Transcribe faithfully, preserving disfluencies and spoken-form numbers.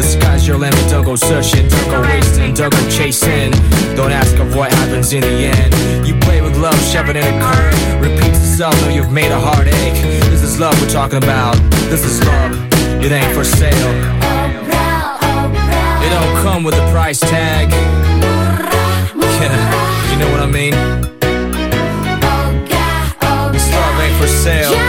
sky's your limit. Don't go searching, don't go wasting, don't go chasing. Don't ask of what happens in the end. You play with love, shove it in a curve. Repeats itself, though you've made a heartache. This is love we're talking about. This is love, it ain't for sale. It don't come with a price tag. Yeah, you know what I mean? This love ain't for sale.